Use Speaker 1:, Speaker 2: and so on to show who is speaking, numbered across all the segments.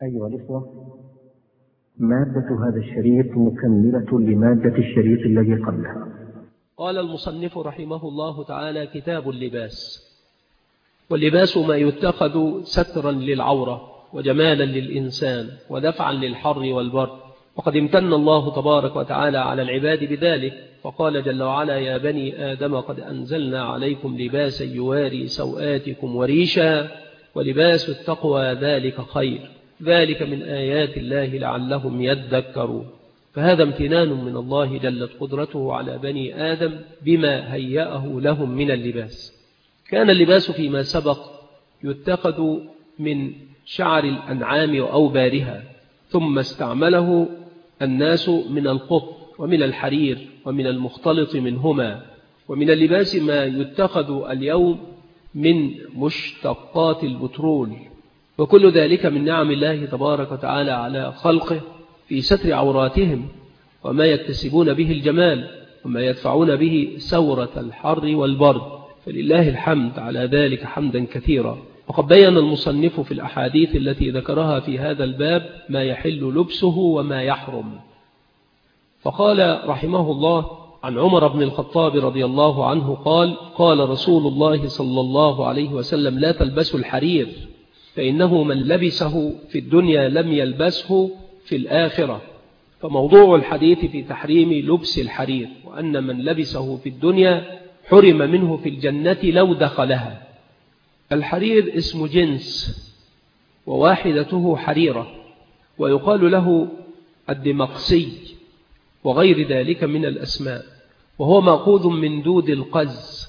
Speaker 1: أيها الإخوة، مادة هذا الشريط مكملة لمادة الشريط الذي قبلها.
Speaker 2: قال المصنف رحمه الله تعالى: كتاب اللباس. واللباس ما يتخذ سترا للعورة وجمالا للإنسان ودفعا للحر والبرد، وقد امتن الله تبارك وتعالى على العباد بذلك، فقال جل وعلا: يا بني آدم قد أنزلنا عليكم لباسا يواري سوآتكم وريشا ولباس التقوى ذلك خير، ذلك من آيات الله لعلهم يذكرون. فهذا امتنان من الله جلت قدرته على بني آدم بما هيأه لهم من اللباس. كان اللباس فيما سبق يتخذ من شعر الأنعام وأوبارها، ثم استعمله الناس من القطن ومن الحرير ومن المختلط منهما. ومن اللباس ما يتخذ اليوم من مشتقات البترول، وكل ذلك من نعم الله تبارك وتعالى على خلقه في ستر عوراتهم، وما يكتسبون به الجمال وما يدفعون به سورة الحر والبرد، فلله الحمد على ذلك حمدا كثيرا. وقد بين المصنف في الأحاديث التي ذكرها في هذا الباب ما يحل لبسه وما يحرم. فقال رحمه الله عن عمر بن الخطاب رضي الله عنه قال: قال رسول الله صلى الله عليه وسلم: لا تلبسوا الحرير، فإنه من لبسه في الدنيا لم يلبسه في الآخرة. فموضوع الحديث في تحريم لبس الحرير، وأن من لبسه في الدنيا حرم منه في الجنة لو دخلها. الحرير اسم جنس وواحدته حريرة، ويقال له الدمقسي وغير ذلك من الأسماء، وهو مأخوذ من دود القز.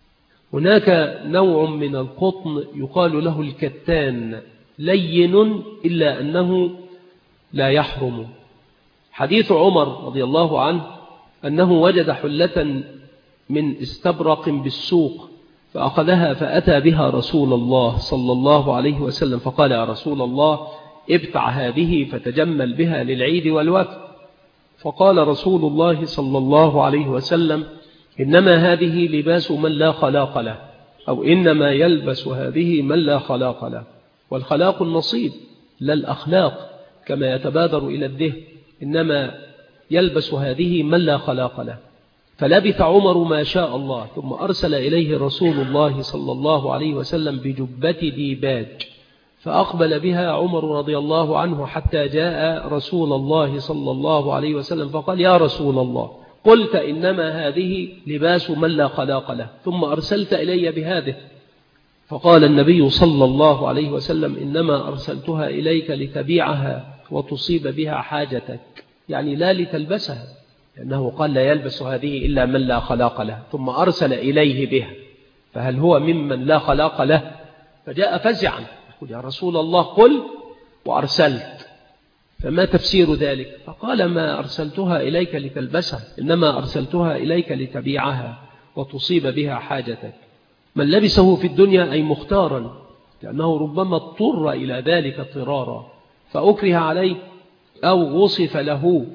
Speaker 2: هناك نوع من القطن يقال له الكتان، لين إلا أنه لا يحرم. حديث عمر رضي الله عنه أنه وجد حلة من استبرق بالسوق فأخذها فأتى بها رسول الله صلى الله عليه وسلم، فقال: يا رسول الله، ابتع هذه فتجمل بها للعيد والوفد. فقال رسول الله صلى الله عليه وسلم: إنما هذه لباس من لا خلاق له، أو إنما يلبس هذه من لا خلاق له. والخلاق النصيب لا الأخلاق كما يتبادر إلى الذهن، إنما يلبس هذه من لا خلاق له. فلبث عمر ما شاء الله، ثم أرسل إليه رسول الله صلى الله عليه وسلم بجبة ديباج، فأقبل بها عمر رضي الله عنه حتى جاء رسول الله صلى الله عليه وسلم فقال: يا رسول الله، قلت إنما هذه لباس من لا خلاق له، ثم أرسلت إلي بهذه. فقال النبي صلى الله عليه وسلم: إنما أرسلتها إليك لتبيعها وتصيب بها حاجتك، يعني لا لتلبسها، لأنه قال: لا يلبس هذه إلا من لا خلاق له، ثم أرسل إليه بها، فهل هو ممن لا خلاق له؟ فجاء فزعا يقول: يا رسول الله، قل وأرسلت، فما تفسير ذلك؟ فقال: ما أرسلتها إليك لتلبسها، إنما أرسلتها إليك لتبيعها وتصيب بها حاجتك. من لبسه في الدنيا أي مختارا، لأنه ربما اضطر إلى ذلك اضطرارا فأكره عليه، أو وصف له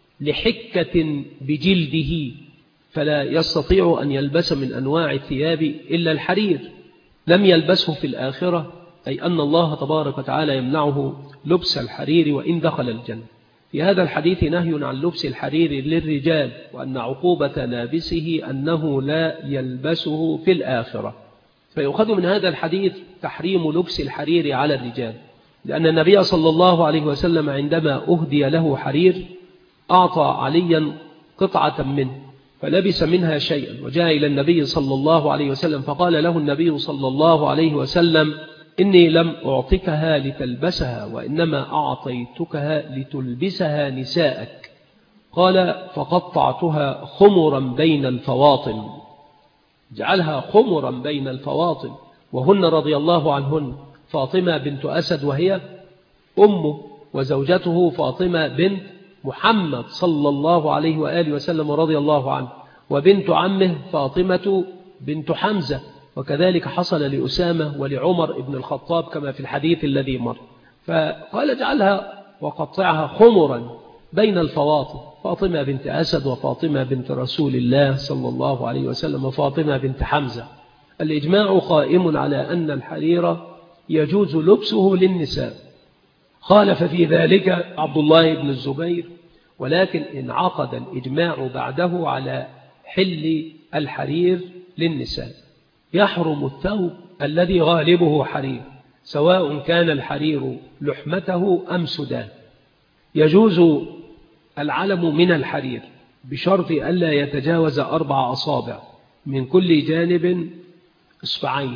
Speaker 2: لحكة بجلده فلا يستطيع أن يلبس من أنواع الثياب إلا الحرير، لم يلبسه في الآخرة، أي أن الله تبارك وتعالى يمنعه لبس الحرير وإن دخل الجنة. في هذا الحديث نهي عن لبس الحرير للرجال، وأن عقوبة لابسه أنه لا يلبسه في الآخرة. فيؤخذ من هذا الحديث تحريم لبس الحرير على الرجال، لأن النبي صلى الله عليه وسلم عندما أهدي له حرير أعطى عليا قطعة منه فلبس منها شيئا، وجاء إلى النبي صلى الله عليه وسلم فقال له النبي صلى الله عليه وسلم: إني لم أعطكها لتلبسها، وإنما أعطيتكها لتلبسها نساءك. قال: فقطعتها خمرا بين الفواطم، جعلها خمرا بين الفواطم، وهن رضي الله عنهن فاطمة بنت أسد وهي أمه، وزوجته فاطمة بنت محمد صلى الله عليه وآله وسلم رضي الله عنه، وبنت عمه فاطمة بنت حمزة، وكذلك حصل لأسامة ولعمر بن الخطاب كما في الحديث الذي مر. فقال: اجعلها وقطعها خمرا بين الفواطم، فاطمة بنت أسد وفاطمة بنت رسول الله صلى الله عليه وسلم وفاطمة بنت حمزة. الإجماع قائم على أن الحرير يجوز لبسه للنساء، خالف في ذلك عبد الله بن الزبير، ولكن انعقد الإجماع بعده على حل الحرير للنساء. يحرم الثوب الذي غالبه حرير سواء كان الحرير لحمته أم سداه. يجوز العلم من الحرير بشرط ألا يتجاوز 4 أصابع من كل جانب إصبعين.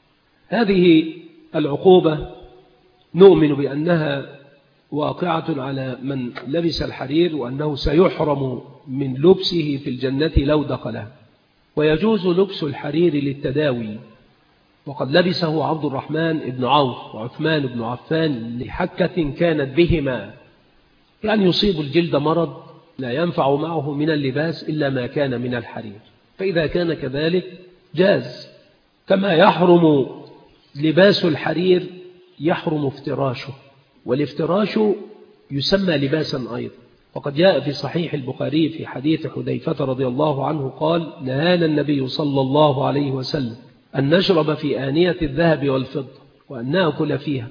Speaker 2: هذه العقوبة نؤمن بأنها واقعة على من لبس الحرير، وأنه سيحرم من لبسه في الجنة لو دخلها. ويجوز لبس الحرير للتداوي، وقد لبسه عبد الرحمن بن عوف وعثمان بن عفان لحكة كانت بهما، يعني يصيب الجلد مرض لا ينفع معه من اللباس إلا ما كان من الحرير، فإذا كان كذلك جاز. كما يحرم لباس الحرير يحرم افتراشه، والافتراش يسمى لباسا أيضا. وقد جاء في صحيح البخاري في حديث حذيفة رضي الله عنه قال: نهانا النبي صلى الله عليه وسلم أن نشرب في آنية الذهب والفضة وأن نأكل فيها،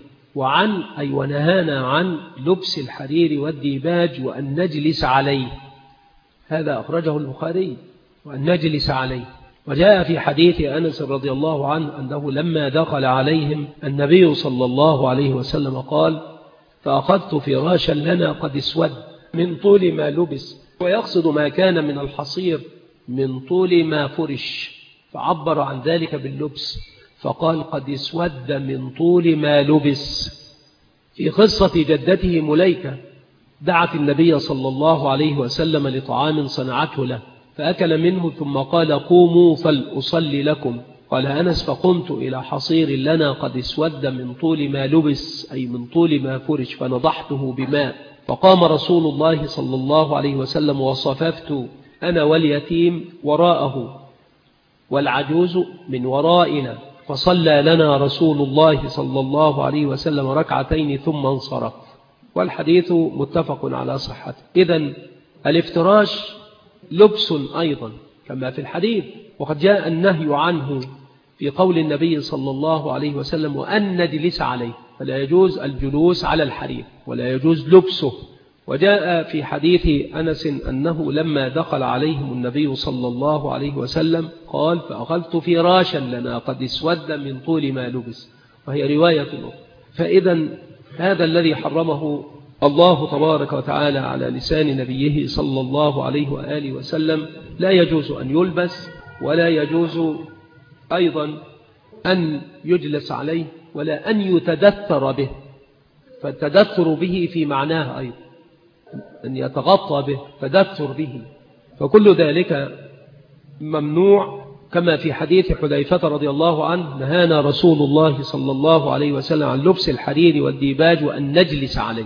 Speaker 2: ونهانا عن لبس الحرير والديباج وأن نجلس عليه. هذا أخرجه البخاري، وأن نجلس عليه. وجاء في حديث أنس رضي الله عنه أنه لما دخل عليهم النبي صلى الله عليه وسلم قال: فأخذت فراشا لنا قد اسود من طول ما لبس، ويقصد ما كان من الحصير من طول ما فرش، فعبر عن ذلك باللبس فقال: قد اسود من طول ما لبس. في قصة جدته مليكة دعت النبي صلى الله عليه وسلم لطعام صنعته له فأكل منه، ثم قال: قوموا فلأصلي لكم. قال أنس: فقمت إلى حصير لنا قد اسود من طول ما لبس، أي من طول ما فرش، فنضحته بماء، فقام رسول الله صلى الله عليه وسلم وصففت أنا واليتيم وراءه والعجوز من ورائنا، فصلى لنا رسول الله صلى الله عليه وسلم ركعتين ثم انصرف. والحديث متفق على صحته. إذن الافتراش لبس أيضا كما في الحديث، وقد جاء النهي عنه في قول النبي صلى الله عليه وسلم: وأن نجلس عليه، فلا يجوز الجلوس على الحرير ولا يجوز لبسه. وجاء في حديث أنس أنه لما دخل عليهم النبي صلى الله عليه وسلم قال: فأخذت فراشا لنا قد اسود من طول ما لبس، وهي رواية أخرى. فإذا هذا الذي حرمه الله تبارك وتعالى على لسان نبيه صلى الله عليه وآله وسلم لا يجوز أن يلبس، ولا يجوز أيضا أن يجلس عليه، ولا أن يتدثر به. فالتدثر به في معناه أيضا أن يتغطى به، تدثر به، فكل ذلك ممنوع. كما في حديث حذيفة رضي الله عنه: نهانا رسول الله صلى الله عليه وسلم عن لبس الحرير والديباج وأن نجلس عليه.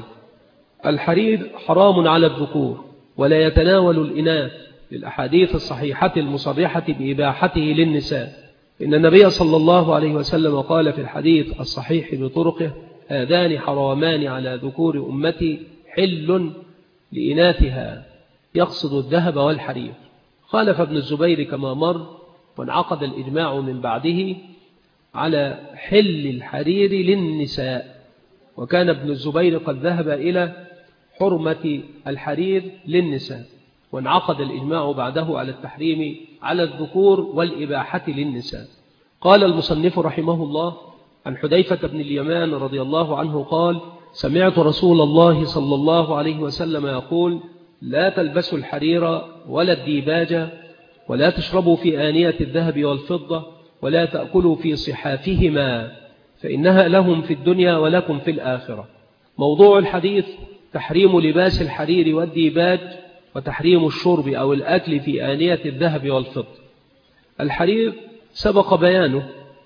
Speaker 2: الحرير حرام على الذكور ولا يتناول الإناث للأحاديث الصحيحة المصرحة بإباحته للنساء. إن النبي صلى الله عليه وسلم قال في الحديث الصحيح بطرقه: هذان حرامان على ذكور أمتي حل لإناثها، يقصد الذهب والحرير. خالف ابن الزبير كما مر، وانعقد الإجماع من بعده على حل الحرير للنساء، وكان ابن الزبير قد ذهب إلى حرمة الحرير للنساء، وانعقد الإجماع بعده على التحريم على الذكور والإباحة للنساء. قال المصنف رحمه الله عن حذيفة بن اليمان رضي الله عنه قال: سمعت رسول الله صلى الله عليه وسلم يقول: لا تلبسوا الحرير ولا الديباج، ولا تشربوا في آنية الذهب والفضة، ولا تأكلوا في صحافهما، فإنها لهم في الدنيا ولكم في الآخرة. موضوع الحديث تحريم لباس الحرير والديباج، وتحريم الشرب أو الأكل في آنية الذهب والفضة. الحرير سبق بيانه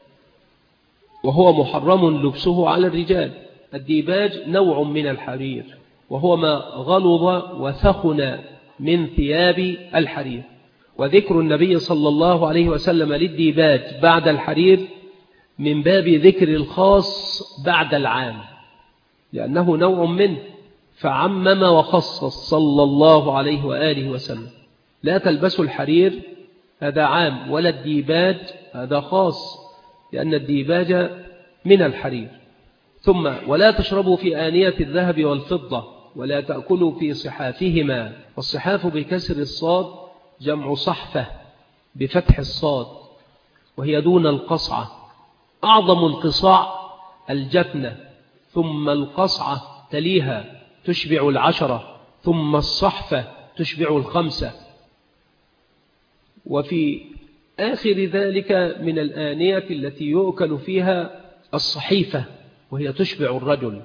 Speaker 2: وهو محرم لبسه على الرجال. الديباج نوع من الحرير، وهو ما غلظ وثخن من ثياب الحرير. وذكر النبي صلى الله عليه وسلم للديباج بعد الحرير من باب ذكر الخاص بعد العام، لأنه نوع منه، فعمم وخصص صلى الله عليه وآله وسلم. لا تلبسوا الحرير هذا عام، ولا الديباج هذا خاص، لأن الديباج من الحرير. ثم ولا تشربوا في آنية الذهب والفضة ولا تأكلوا في صحافهما. والصحاف بكسر الصاد جمع صحفة بفتح الصاد وهي دون القصعة. أعظم القصاع الجفنة، ثم القصعة تليها تشبع 10، ثم الصحفة تشبع 5. وفي آخر ذلك من الآنية التي يؤكل فيها الصحيفة وهي تشبع الرجل،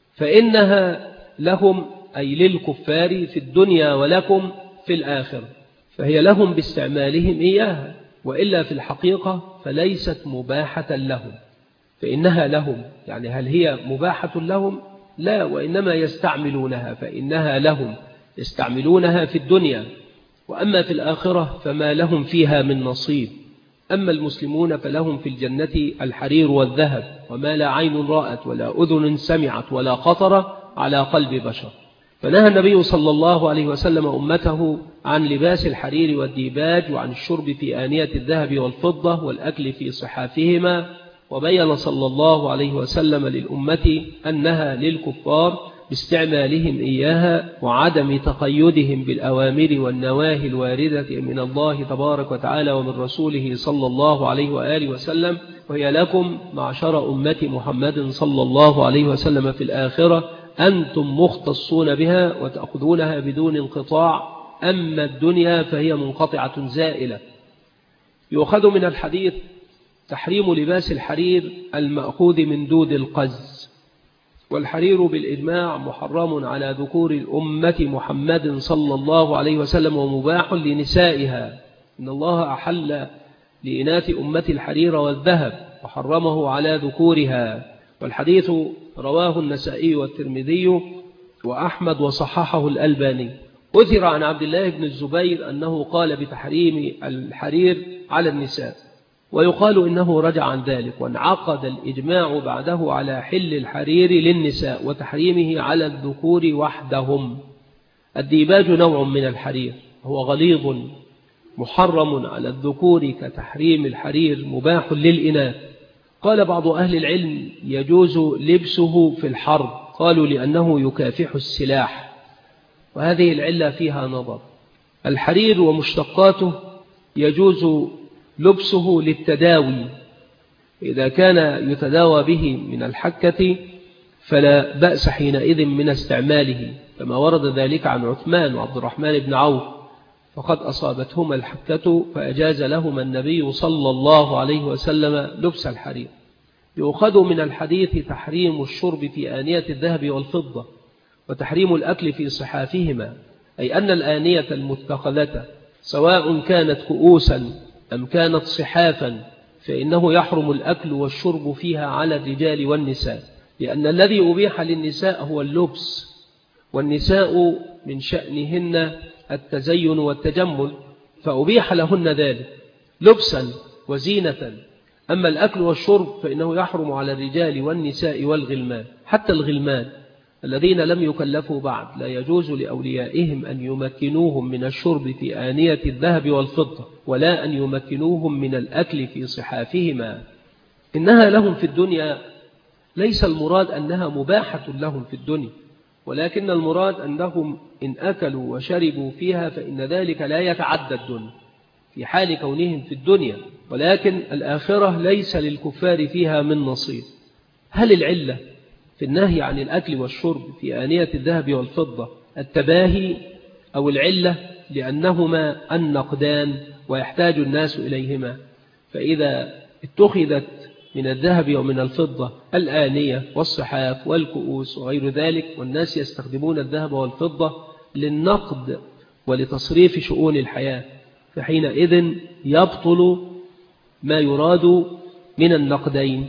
Speaker 2: فإنها لهم أي للكفار في الدنيا ولكم في الآخر، فهي لهم باستعمالهم إياها، وإلا في الحقيقة فليست مباحة لهم، فإنها لهم. يعني هل هي مباحة لهم؟ لا، وإنما يستعملونها، فإنها لهم يستعملونها في الدنيا، وأما في الآخرة فما لهم فيها من نصيب. أما المسلمون فلهم في الجنة الحرير والذهب وما لا عين رأت ولا أذن سمعت ولا خطر على قلب بشر. فنهى النبي صلى الله عليه وسلم أمته عن لباس الحرير والديباج وعن الشرب في آنية الذهب والفضة والأكل في صحافهما، وبين صلى الله عليه وسلم للأمة أنها للكفار باستعمالهم إياها وعدم تقيدهم بالأوامر والنواهي الواردة من الله تبارك وتعالى ومن رسوله صلى الله عليه وآله وسلم، وهي لكم معشر أمة محمد صلى الله عليه وسلم في الآخرة، أنتم مختصون بها وتأخذونها بدون انقطاع، أما الدنيا فهي منقطعة زائلة. يؤخذ من الحديث تحريم لباس الحرير المأخوذ من دود القز، والحرير بالإجماع محرم على ذكور الأمة محمد صلى الله عليه وسلم ومباح لنسائها. إن الله أحل لإناث أمة الحرير والذهب وحرمه على ذكورها. والحديث رواه النسائي والترمذي وأحمد وصححه الألباني. أثر عن عبد الله بن الزبير أنه قال بتحريم الحرير على النساء، ويقال إنه رجع عن ذلك، وانعقد الإجماع بعده على حل الحرير للنساء وتحريمه على الذكور وحدهم. الديباج نوع من الحرير، هو غليظ محرم على الذكور كتحريم الحرير مباح للإناث. قال بعض أهل العلم يجوز لبسه في الحرب، قالوا لأنه يكافح السلاح، وهذه العلة فيها نظر. الحرير ومشتقاته يجوز لبسه للتداوي، إذا كان يتداوى به من الحكة فلا بأس حينئذ من استعماله، كما ورد ذلك عن عثمان وعبد الرحمن بن عوف، فقد أصابتهما الحكة فأجاز لهما النبي صلى الله عليه وسلم لبس الحرير. يؤخذ من الحديث تحريم الشرب في آنية الذهب والفضة وتحريم الأكل في صحافهما، أي أن الآنية المتخذة سواء كانت كؤوسا أم كانت صحافا فإنه يحرم الأكل والشرب فيها على الرجال والنساء، لأن الذي أبيح للنساء هو اللبس، والنساء من شأنهن التزين والتجمل، فأبيح لهن ذلك لبسا وزينة. أما الأكل والشرب فإنه يحرم على الرجال والنساء والغلمان، حتى الغلمان الذين لم يكلفوا بعد لا يجوز لأوليائهم أن يمكنوهم من الشرب في آنية الذهب والفضة ولا أن يمكنوهم من الأكل في صحافهما. إنها لهم في الدنيا، ليس المراد أنها مباحة لهم في الدنيا، ولكن المراد أنهم إن أكلوا وشربوا فيها فإن ذلك لا يتعدى الدنيا في حال كونهم في الدنيا، ولكن الآخرة ليس للكفار فيها من نصيب. هل العلة في النهي عن الأكل والشرب في آنية الذهب والفضة التباهي، أو العلة لأنهما النقدان ويحتاج الناس إليهما؟ فإذا اتخذت من الذهب ومن الفضة الآنية والصحاف والكؤوس وغير ذلك، والناس يستخدمون الذهب والفضة للنقد ولتصريف شؤون الحياة، فحينئذ يبطل ما يراد من النقدين.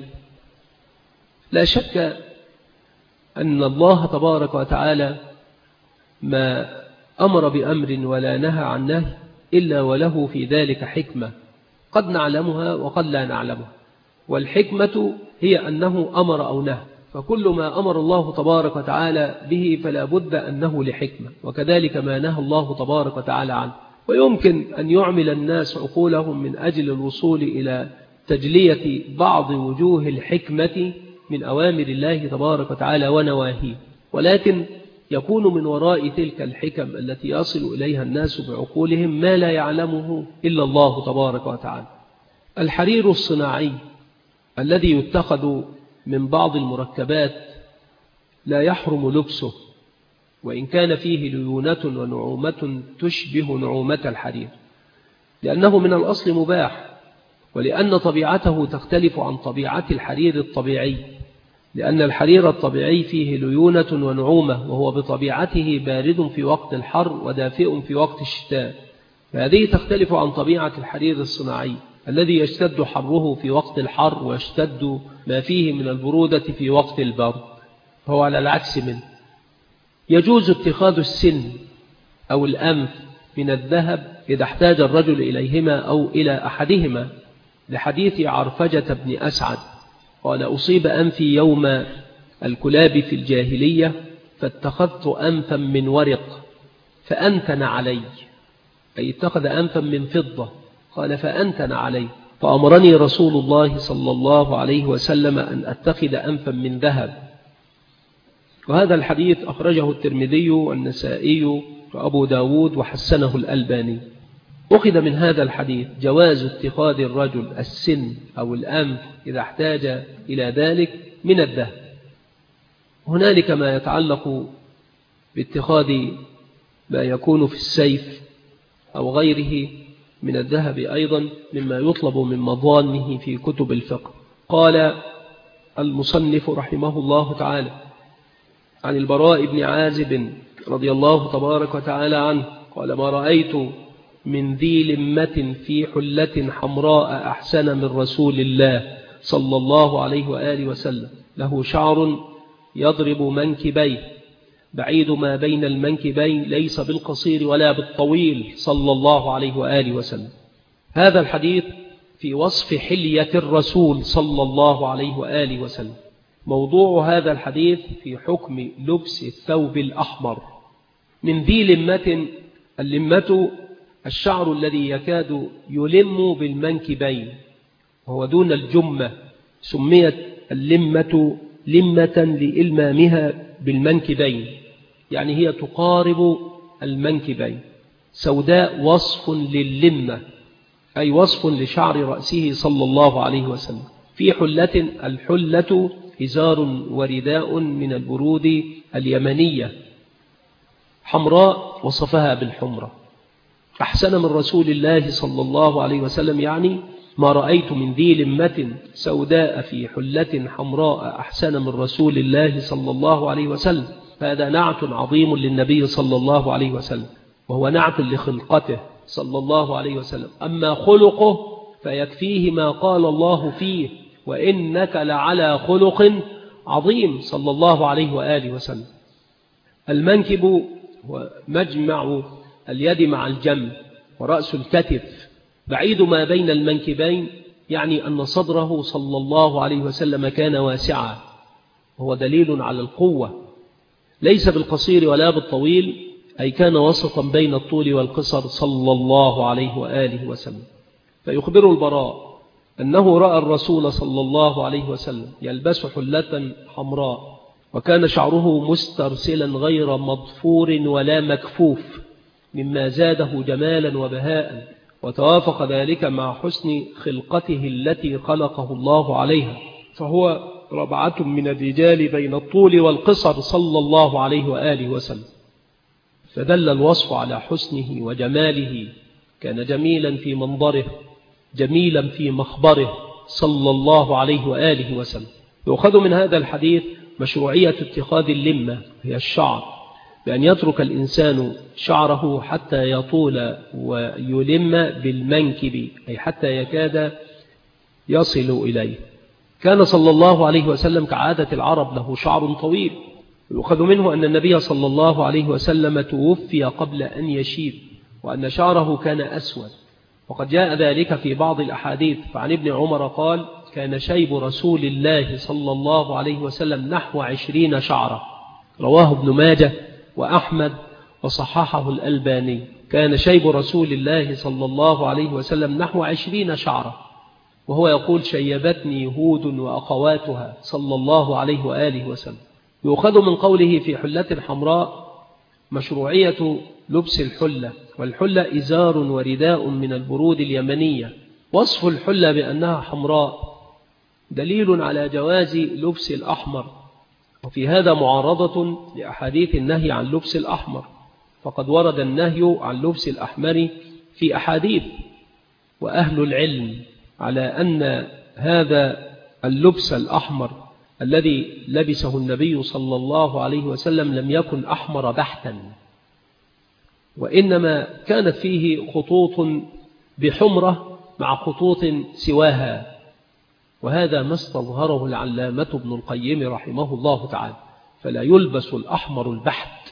Speaker 2: لا شك أن الله تبارك وتعالى ما أمر بأمر ولا نهى عن نهي إلا وله في ذلك حكمة، قد نعلمها وقد لا نعلمها، والحكمة هي أنه أمر أو نهى، فكل ما أمر الله تبارك وتعالى به فلا بد أنه لحكمة، وكذلك ما نهى الله تبارك وتعالى عنه. ويمكن أن يعمل الناس عقولهم من أجل الوصول إلى تجلية بعض وجوه الحكمة من أوامر الله تبارك وتعالى ونواهيه، ولكن يكون من وراء تلك الحكم التي يصل إليها الناس بعقولهم ما لا يعلمه إلا الله تبارك وتعالى. الحرير الصناعي الذي يتخذ من بعض المركبات لا يحرم لبسه، وإن كان فيه ليونة ونعومة تشبه نعومة الحرير، لأنه من الأصل مباح، ولأن طبيعته تختلف عن طبيعة الحرير الطبيعي، لأن الحرير الطبيعي فيه ليونة ونعومة، وهو بطبيعته بارد في وقت الحر ودافئ في وقت الشتاء، فهذه تختلف عن طبيعة الحرير الصناعي الذي يشتد حره في وقت الحر ويشتد ما فيه من البرودة في وقت البرد، فهو على العكس منه. يجوز اتخاذ السن أو الأنف من الذهب إذا احتاج الرجل إليهما أو إلى أحدهما، لحديث عرفجة بن أسعد قال: أصيب أنفي يوم الكلاب في الجاهلية فاتخذت أنفا من ورق فأنتن علي، أي اتخذ أنفا من فضة، قال فأنتن علي، فأمرني رسول الله صلى الله عليه وسلم أن أتخذ أنفا من ذهب. وهذا الحديث أخرجه الترمذي والنسائي وأبو داود وحسنه الألباني. أخذ من هذا الحديث جواز اتخاذ الرجل السن أو الأنف إذا احتاج إلى ذلك من الذهب. هنالك ما يتعلق باتخاذ ما يكون في السيف أو غيره من الذهب أيضا مما يطلب من مظانه في كتب الفقه. قال المصنف رحمه الله تعالى عن البراء بن عازب رضي الله تبارك وتعالى عنه قال: ما رأيت من ذي لمة في حلة حمراء أحسن من رسول الله صلى الله عليه وآله وسلم، له شعر يضرب منكبيه، بعيد ما بين المنكبين، ليس بالقصير ولا بالطويل، صلى الله عليه وآله وسلم. هذا الحديث في وصف حلية الرسول صلى الله عليه وآله وسلم. موضوع هذا الحديث في حكم لبس الثوب الأحمر. من ذي لمة، اللمة الشعر الذي يكاد يلم بالمنكبين وهو دون الجمة، سميت اللمة لمة لإلمامها بالمنكبين، يعني هي تقارب المنكبين. سوداء وصف لللمة، أي وصف لشعر رأسه صلى الله عليه وسلم. في حلة، الحلة إزار ورداء من البرود اليمنية، حمراء وصفها بالحمرة. أحسن من رسول الله صلى الله عليه وسلم، يعني ما رأيت من ذي لمة سوداء في حلة حمراء أحسن من رسول الله صلى الله عليه وسلم. هذا نعت عظيم للنبي صلى الله عليه وسلم، وهو نعت لخلقته صلى الله عليه وسلم. أما خلقه فيكفيه ما قال الله فيه: وإنك لعلى خلق عظيم، صلى الله عليه وآله وسلم. المنكب هو مجمع اليد مع الجنب ورأس الكتف، بعيد ما بين المنكبين، يعني أن صدره صلى الله عليه وسلم كان واسعا، وهو دليل على القوة، ليس بالقصير ولا بالطويل، أي كان وسطا بين الطول والقصر صلى الله عليه وآله وسلم. فيخبر البراء أنه رأى الرسول صلى الله عليه وسلم يلبس حلة حمراء، وكان شعره مسترسلا غير مضفور ولا مكفوف، مما زاده جمالا وبهاء، وتوافق ذلك مع حسن خلقته التي خلقه الله عليها، فهو ربعة من الرجال بين الطول والقصر صلى الله عليه وآله وسلم. فدل الوصف على حسنه وجماله، كان جميلا في منظره، جميلا في مخبره صلى الله عليه وآله وسلم. يؤخذ من هذا الحديث مشروعية اتخاذ اللمة، هي الشعر، بأن يترك الإنسان شعره حتى يطول ويلم بالمنكب، أي حتى يكاد يصل إليه. كان صلى الله عليه وسلم كعادة العرب له شعر طويل. يؤخذ منه أن النبي صلى الله عليه وسلم توفي قبل أن يشيب، وأن شعره كان أسود، وقد جاء ذلك في بعض الأحاديث. فعن ابن عمر قال: كان شيب رسول الله صلى الله عليه وسلم نحو 20 شعرة، رواه ابن ماجه وأحمد وصححه الألباني. كان شيب رسول الله صلى الله عليه وسلم نحو 20 شعرة. وهو يقول شيبتني هود وأخواتها صلى الله عليه وآله وسلم. يؤخذ من قوله في حلة حمراء مشروعية لبس الحلة، والحلة إزار ورداء من البرود اليمنية. وصف الحلة بأنها حمراء دليل على جواز لبس الأحمر، وفي هذا معارضة لأحاديث النهي عن لبس الأحمر، فقد ورد النهي عن لبس الأحمر في أحاديث، وأهل العلم على أن هذا اللبس الأحمر الذي لبسه النبي صلى الله عليه وسلم لم يكن أحمر بحتا، وإنما كانت فيه خطوط بحمرة مع خطوط سواها، وهذا ما استظهره العلامة ابن القيم رحمه الله تعالى. فلا يلبس الأحمر البحت،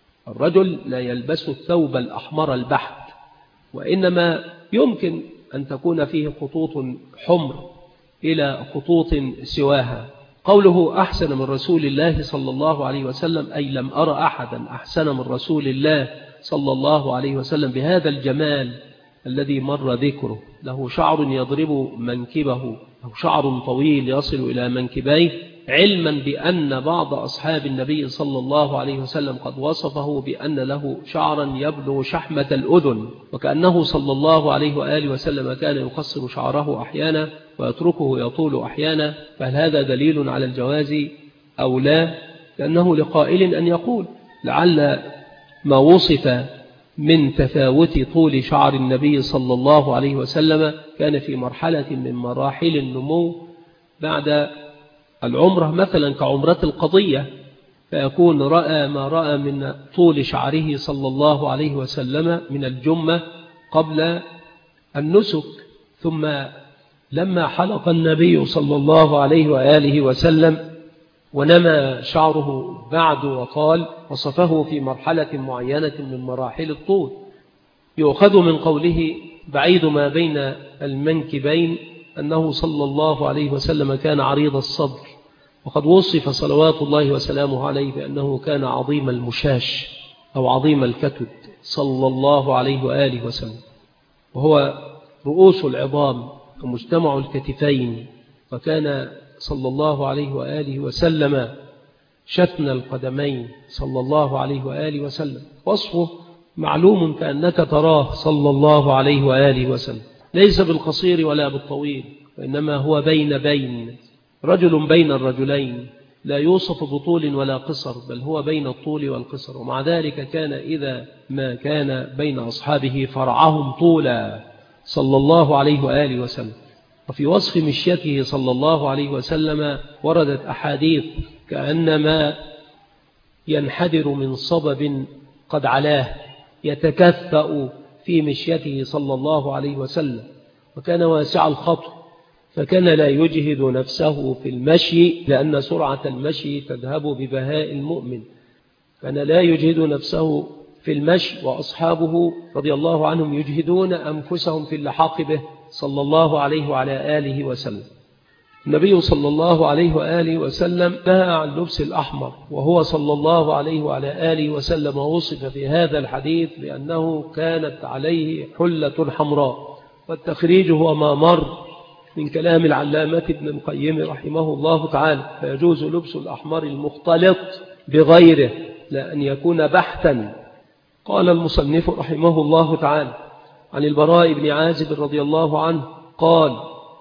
Speaker 2: الرجل لا يلبس الثوب الأحمر البحت، وإنما يمكن أن تكون فيه خطوط حمر إلى خطوط سواها. قوله أحسن من رسول الله صلى الله عليه وسلم، أي لم أرى أحدا أحسن من رسول الله صلى الله عليه وسلم بهذا الجمال الذي مر ذكره. له شعر يضرب منكبه، له شعر طويل يصل إلى منكبيه، علما بأن بعض أصحاب النبي صلى الله عليه وسلم قد وصفه بأن له شعرا يبلغ شحمة الأذن، وكأنه صلى الله عليه وآله وسلم كان يقصر شعره أحيانا ويتركه يطول أحيانا. فهل هذا دليل على الجواز أو لا؟ لأنه لقائل أن يقول لعل ما وصف من تفاوت طول شعر النبي صلى الله عليه وسلم كان في مرحلة من مراحل النمو بعد العمرة، مثلا كعمرة القضية، فيكون رأى ما رأى من طول شعره صلى الله عليه وسلم من الجمة قبل النسك. ثم لما حلق النبي صلى الله عليه وآله وسلم ونمى شعره بعد وطال، وصفه في مرحلة معينة من مراحل الطول. يؤخذ من قوله بعيد ما بين المنكبين أنه صلى الله عليه وسلم كان عريض الصدر، وقد وصف صلوات الله وسلامه عليه بأنه كان عظيم المشاش أو عظيم الكتد صلى الله عليه وآله وسلم، وهو رؤوس العظام ومجتمع الكتفين، وكان صلى الله عليه وآله وسلم شتن القدمين صلى الله عليه وآله وسلم. وصفه معلوم كأنك تراه صلى الله عليه وآله وسلم، ليس بالقصير ولا بالطويل، وإنما هو بين رجل بين الرجلين، لا يوصف بطول ولا قصر، بل هو بين الطول والقصر. ومع ذلك كان إذا ما كان بين أصحابه فرعهم طولا صلى الله عليه وآله وسلم. وفي وصف مشيته صلى الله عليه وسلم وردت أحاديث كأنما ينحدر من صبب قد علاه، يتكفأ في مشيته صلى الله عليه وسلم، وكان واسع الخطو، فكان لا يجهد نفسه في المشي، لأن سرعة المشي تذهب ببهاء المؤمن، كان لا يجهد نفسه في المشي، وأصحابه رضي الله عنهم يجهدون أنفسهم في اللحاق به صلى الله عليه وعلى آله وسلم. النبي صلى الله عليه وآله وسلم نهى عن لبس الأحمر، وهو صلى الله عليه وعلى آله وسلم وصف في هذا الحديث بأنه كانت عليه حلة حمراء. والتخريج هو ما مر من كلام العلامة ابن القيم رحمه الله تعالى، فيجوز لبس الأحمر المختلط بغيره لا أن يكون بحتا. قال المصنف رحمه الله تعالى عن البراء بن عازب رضي الله عنه قال: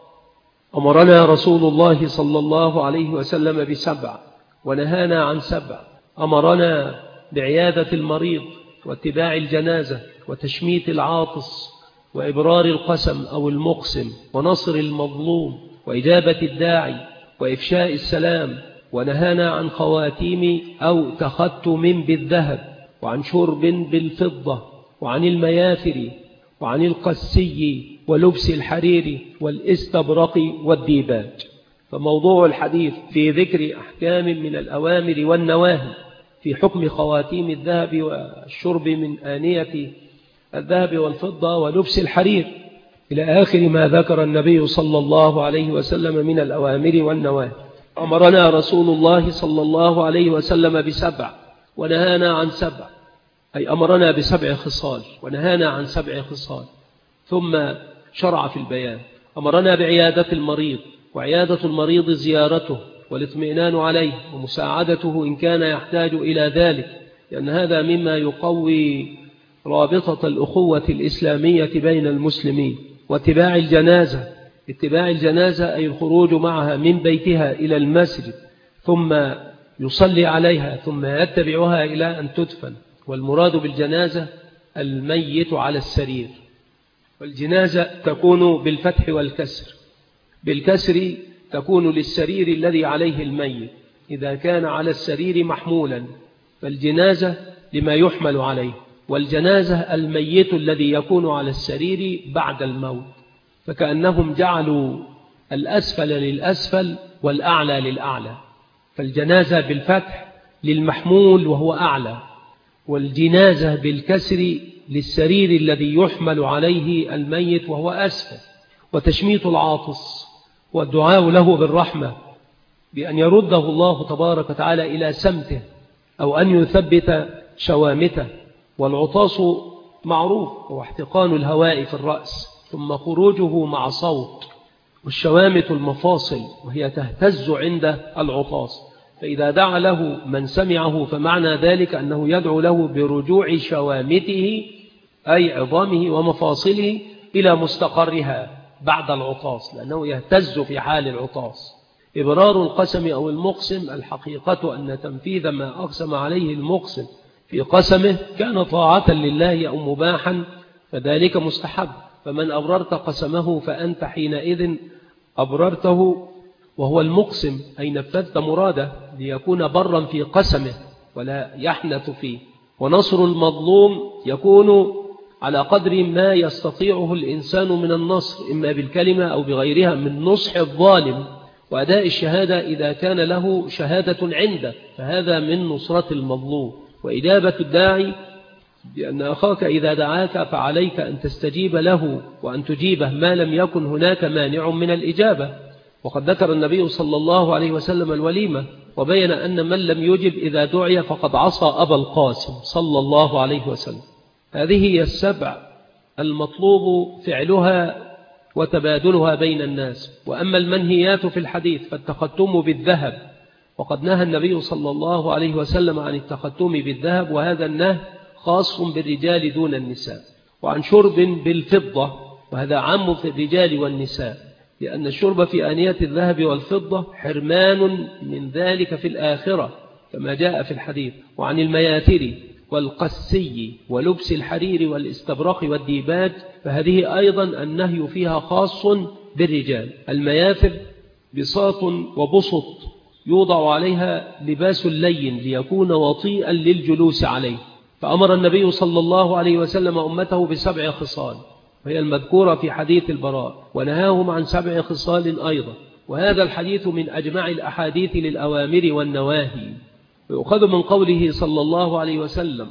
Speaker 2: أمرنا رسول الله صلى الله عليه وسلم ب7 ونهانا عن 7. أمرنا بعيادة المريض واتباع الجنازة وتشميت العاطس وإبرار القسم أو المقسم ونصر المظلوم وإجابة الداعي وإفشاء السلام. ونهانا عن خواتيم أو تختم بالذهب، وعن شرب بالفضة، وعن المياثر، وعن القسي، ولبس الحرير والاستبرق والديباج. فموضوع الحديث في ذكر أحكام من الأوامر والنواهي في حكم خواتيم الذهب والشرب من آنية الذهب والفضة ولبس الحرير إلى آخر ما ذكر النبي صلى الله عليه وسلم من الأوامر والنواهي. أمرنا رسول الله صلى الله عليه وسلم ب7 ونهانا عن 7، أي أمرنا ب7 خصال ونهانا عن 7 خصال. ثم شرع في البيان: أمرنا بعيادة المريض، وعيادة المريض زيارته والاطمئنان عليه ومساعدته إن كان يحتاج إلى ذلك، لأن هذا مما يقوي رابطة الأخوة الإسلامية بين المسلمين. واتباع الجنازة، اتباع الجنازة أي الخروج معها من بيتها إلى المسجد ثم يصلي عليها ثم يتبعها إلى أن تدفن. والمراد بالجنازة الميت على السرير، والجنازة تكون بالفتح والكسر. بالكسر تكون للسرير الذي عليه الميت، إذا كان على السرير محمولا فالجنازة لما يحمل عليه، والجنازة الميت الذي يكون على السرير بعد الموت. فكأنهم جعلوا الأسفل للأسفل والأعلى للأعلى، فالجنازة بالفتح للمحمول وهو أعلى، والجنازة بالكسر للسرير الذي يحمل عليه الميت وهو أسفل. وتشميت العاطس والدعاء له بالرحمة بأن يرده الله تبارك وتعالى إلى سمته أو أن يثبت شوامته. والعطاس معروف هو احتقان الهواء في الرأس ثم خروجه مع صوت، والشوامت المفاصل وهي تهتز عند العطاس، فإذا دعا له من سمعه فمعنى ذلك أنه يدعو له برجوع شوامته أي عظامه ومفاصله إلى مستقرها بعد العطاس، لأنه يهتز في حال العطاس. إبرار القسم أو المقسم، الحقيقة أن تنفيذ ما أقسم عليه المقسم في قسمه كان طاعة لله أو مباحا فذلك مستحب. فمن أبررت قسمه فأنت حينئذ أبررته وهو المقسم، أي نفذت مراده ليكون برا في قسمه ولا يحنث فيه. ونصر المظلوم يكون على قدر ما يستطيعه الإنسان من النصر، إما بالكلمة أو بغيرها من نصح الظالم، وأداء الشهادة إذا كان له شهادة عنده، فهذا من نصرة المظلوم. وإجابة الداعي بأن أخاك إذا دعاك فعليك أن تستجيب له وأن تجيبه ما لم يكن هناك مانع من الإجابة. وقد ذكر النبي صلى الله عليه وسلم الوليمة، وبين أن من لم يجب إذا دعي فقد عصى أبا القاسم صلى الله عليه وسلم. هذه هي السبع المطلوب فعلها وتبادلها بين الناس. وأما المنهيات في الحديث فالتختم بالذهب، وقد نهى النبي صلى الله عليه وسلم عن التختم بالذهب، وهذا النهي خاص بالرجال دون النساء. وعن شرب بالفضة، وهذا عام في الرجال والنساء، لأن الشرب في آنية الذهب والفضة حرمان من ذلك في الآخرة كما جاء في الحديث. وعن المياثر والقسي ولبس الحرير والاستبرق والديباج، فهذه أيضا النهي فيها خاص بالرجال. المياثر بساط وبسط يوضع عليها لباس لين ليكون وطيئا للجلوس عليه، فأمر النبي صلى الله عليه وسلم أمته ب7 خصال، وهي المذكورة في حديث البراء، ونهاهم عن 7 خصال أيضا. وهذا الحديث من أجمع الأحاديث للأوامر والنواهي. ويؤخذ من قوله صلى الله عليه وسلم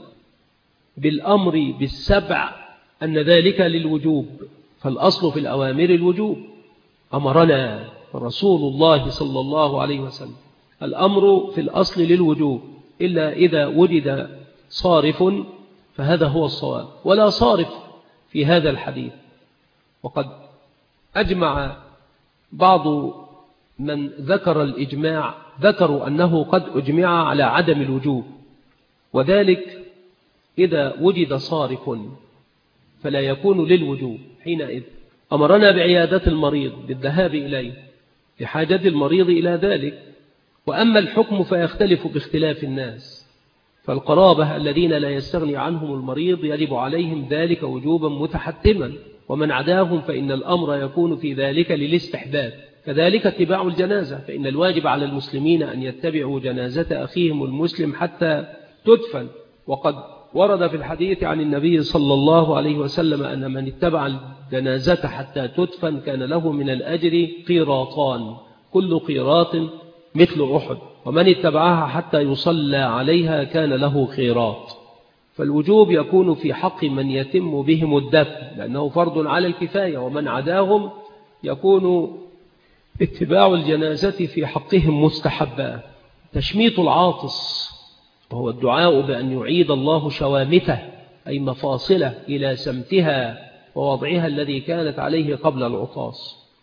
Speaker 2: بالأمر ب7 أن ذلك للوجوب، فالأصل في الأوامر الوجوب. أمرنا رسول الله صلى الله عليه وسلم، الأمر في الأصل للوجوب إلا إذا وجد صارف فهذا هو الصواب، ولا صارف في هذا الحديث. وقد أجمع بعض من ذكر الإجماع، ذكروا أنه قد أجمع على عدم الوجوب، وذلك إذا وجد صارف فلا يكون للوجوب حينئذ. أمرنا بعيادة المريض بالذهاب إليه لحاجة المريض إلى ذلك. وأما الحكم فيختلف باختلاف الناس، فالقرابة الذين لا يستغني عنهم المريض يجب عليهم ذلك وجوبا متحتما، ومن عداهم فإن الأمر يكون في ذلك للاستحباب. كذلك اتباع الجنازة، فإن الواجب على المسلمين أن يتبعوا جنازة أخيهم المسلم حتى تدفن. وقد ورد في الحديث عن النبي صلى الله عليه وسلم أن من اتبع الجنازة حتى تدفن كان له من الأجر قيراطان، كل قيراط مثل أحد، ومن اتبعها حتى يصلى عليها كان له قيراط. فالوجوب يكون في حق من يتم بهم الدفن لأنه فرض على الكفاية، ومن عداهم يكون اتباع الجنازة في حقهم مستحبا. تشميت العاطس وهو الدعاء بأن يعيد الله شوامته أي مفاصله إلى سمتها ووضعها الذي كانت عليه قبل العطاس.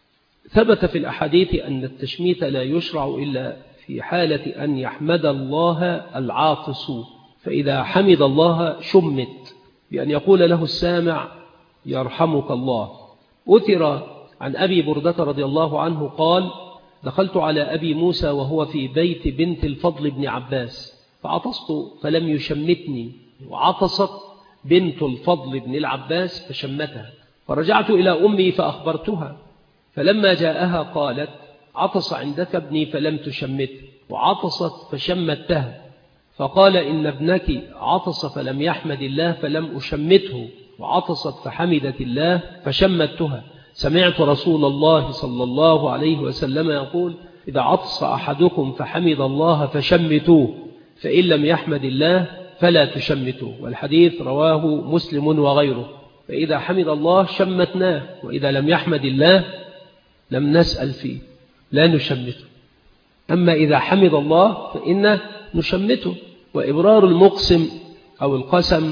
Speaker 2: ثبت في الأحاديث أن التشميت لا يشرع إلا في حالة أن يحمد الله العاطس، فإذا حمد الله شمت بأن يقول له السامع يرحمك الله. أثر عن أبي بردة رضي الله عنه قال: دخلت على أبي موسى وهو في بيت بنت الفضل بن عباس فعطست فلم يشمتني، وعطست بنت الفضل بن العباس فشمتها، فرجعت إلى أمي فأخبرتها، فلما جاءها قالت: عطس عندك ابني فلم تشمته، وعطست فشمتها، فقال: إن ابنك عطس فلم يحمد الله فلم أشمته، وعطست فحمدت الله فشمتها. سمعت رسول الله صلى الله عليه وسلم يقول: إذا عطس أحدكم فحمد الله فشمتوه، فإن لم يحمد الله فلا تشمتوه. والحديث رواه مسلم وغيره. فإذا حمد الله شمتناه، وإذا لم يحمد الله لم نسأل فيه، لا نشمته. أما إذا حمد الله فإن نشمته. وإبرار المقسم أو القسم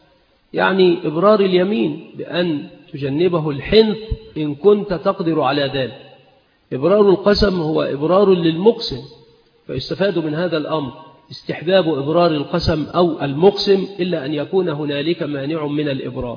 Speaker 2: يعني إبرار اليمين بأن تجنبه الحنث إن كنت تقدر على ذلك. إبرار القسم هو إبرار للمقسم، فيستفاد من هذا الأمر استحباب إبرار القسم أو المقسم إلا أن يكون هنالك مانع من الإبرار،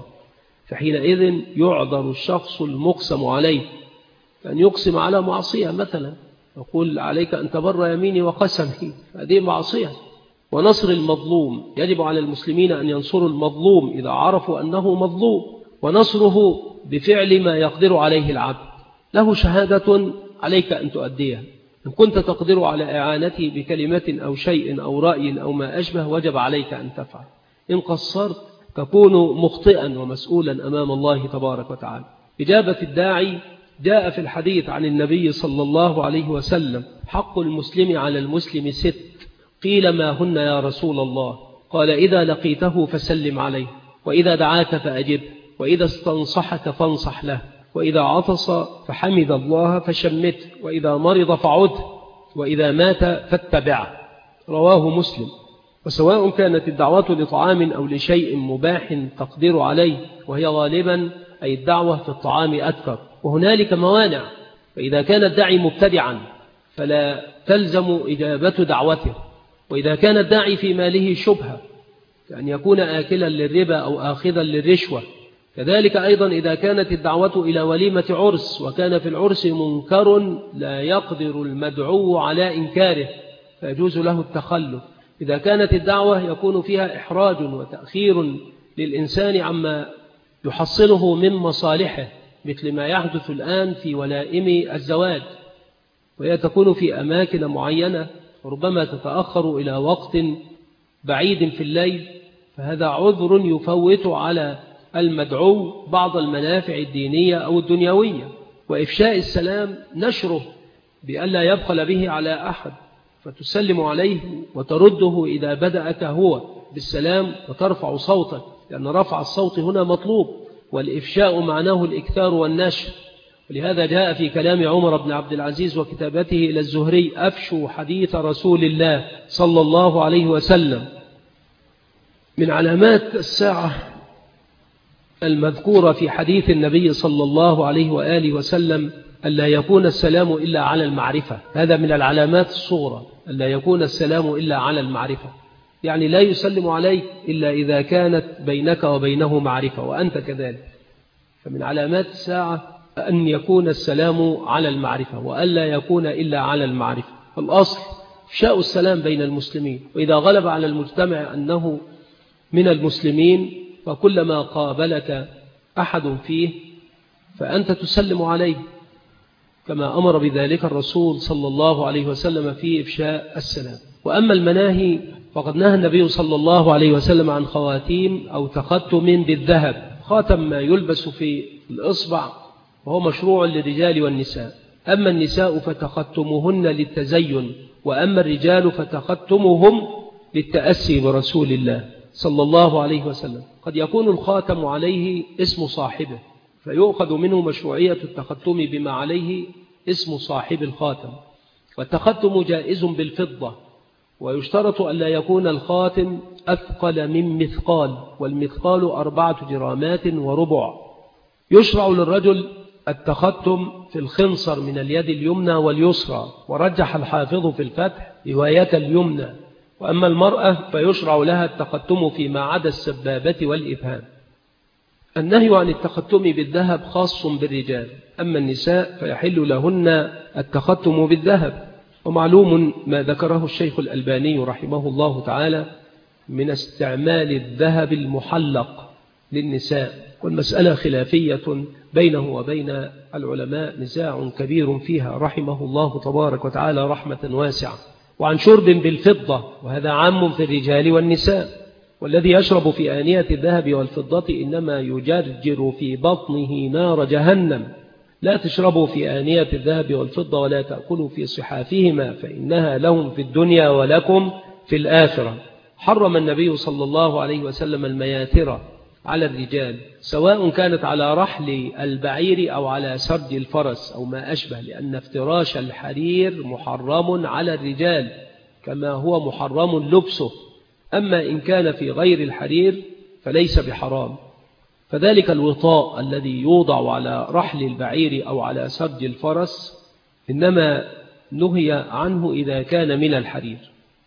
Speaker 2: فحينئذ يعذر الشخص المقسم عليه فأن يقسم على معصية مثلا، يقول: عليك أن تبر يميني وقسمي، هذه معصية. ونصر المظلوم، يجب على المسلمين أن ينصروا المظلوم إذا عرفوا أنه مظلوم، ونصره بفعل ما يقدر عليه العبد. له شهادة عليك أن تؤديها، إن كنت تقدر على إعانته بكلمة أو شيء أو رأي أو ما أشبه وجب عليك أن تفعل. إن قصرت تكون مخطئا ومسؤولا أمام الله تبارك وتعالى. إجابة الداعي جاء في الحديث عن النبي صلى الله عليه وسلم: حق المسلم على المسلم 6. قيل: ما هن يا رسول الله؟ قال: إذا لقيته فسلم عليه، وإذا دعاك فأجب، وإذا استنصحك فانصح له، وإذا عطس فحمد الله فشمته، وإذا مرض فعده، وإذا مات فاتبعه. رواه مسلم. وسواء كانت الدعوة لطعام أو لشيء مباح تقدر عليه، وهي غالبا أي الدعوة في الطعام أكثر، وهنالك موانع، فإذا كان الداعي مبتدعا فلا تلزم إجابة دعوته. وإذا كان الداعي في ماله شبهة كأن يكون آكلا للربا أو آخذا للرشوة، كذلك أيضا إذا كانت الدعوة إلى وليمة عرس وكان في العرس منكر لا يقدر المدعو على إنكاره فيجوز له التخلف. إذا كانت الدعوة يكون فيها إحراج وتأخير للإنسان عما يحصله من مصالحه، مثل ما يحدث الآن في ولائم الزواج، وهي تكون في أماكن معينة وربما تتأخر إلى وقت بعيد في الليل، فهذا عذر يفوت على المدعو بعض المنافع الدينية أو الدنيوية. وإفشاء السلام نشره بألا يبخل به على أحد، فتسلم عليه وترده إذا بدأك هو بالسلام وترفع صوتك، لأن رفع الصوت هنا مطلوب، والإفشاء معناه الإكثار والنشر. ولهذا جاء في كلام عمر بن عبد العزيز وكتابته إلى الزهري: أفشوا حديث رسول الله صلى الله عليه وسلم. من علامات الساعة المذكورة في حديث النبي صلى الله عليه وآله وسلم ألا يكون السلام إلا على المعرفة. هذا من العلامات الصغرى، ألا يكون السلام إلا على المعرفة، يعني لا يسلم عليك إلا إذا كانت بينك وبينه معرفة وأنت كذلك. فمن علامات الساعة أن يكون السلام على المعرفة وألا يكون إلا على المعرفة. الأصل إفشاء السلام بين المسلمين، وإذا غلب على المجتمع أنه من المسلمين فكلما قابلك أحد فيه فأنت تسلم عليه، كما أمر بذلك الرسول صلى الله عليه وسلم في إفشاء السلام. وأما المناهي فقد نهى النبي صلى الله عليه وسلم عن خواتيم أو تختم بالذهب. خاتم ما يلبس في الإصبع وهو مشروع للرجال والنساء. أما النساء فتختمهن للتزين، وأما الرجال فتختمهم للتأسي برسول الله صلى الله عليه وسلم. قد يكون الخاتم عليه اسم صاحبه فيؤخذ منه مشروعية التختم بما عليه اسم صاحب الخاتم. والتختم جائز بالفضة، ويشترط أن لا يكون الخاتم أثقل من مثقال، والمثقال 4 جرامات وربع. يشرع للرجل التختم في الخنصر من اليد اليمنى واليسرى، ورجح الحافظ في الفتح رواية اليمنى. وأما المرأة فيشرع لها التختم فيما عدا السبابة والإبهام. النهي عن التختم بالذهب خاص بالرجال، أما النساء فيحل لهن التختم بالذهب. ومعلوم ما ذكره الشيخ الألباني رحمه الله تعالى من استعمال الذهب المحلق للنساء، والمسألة خلافية بينه وبين العلماء، نزاع كبير فيها رحمه الله تبارك وتعالى رحمة واسعة. وعن شرب بالفضة، وهذا عام في الرجال والنساء، والذي يشرب في آنية الذهب والفضة إنما يجرجر في بطنه نار جهنم. لا تشربوا في آنية الذهب والفضة ولا تأكلوا في صحافهما فإنها لهم في الدنيا ولكم في الآخرة. حرم النبي صلى الله عليه وسلم المياتر على الرجال، سواء كانت على رحل البعير أو على سرج الفرس أو ما أشبه، لأن افتراش الحرير محرم على الرجال كما هو محرم لبسه. أما إن كان في غير الحرير فليس بحرام. فذلك الوطاء الذي يوضع على رحل البعير أو على سرج الفرس إنما نهي عنه إذا كان من الحرير.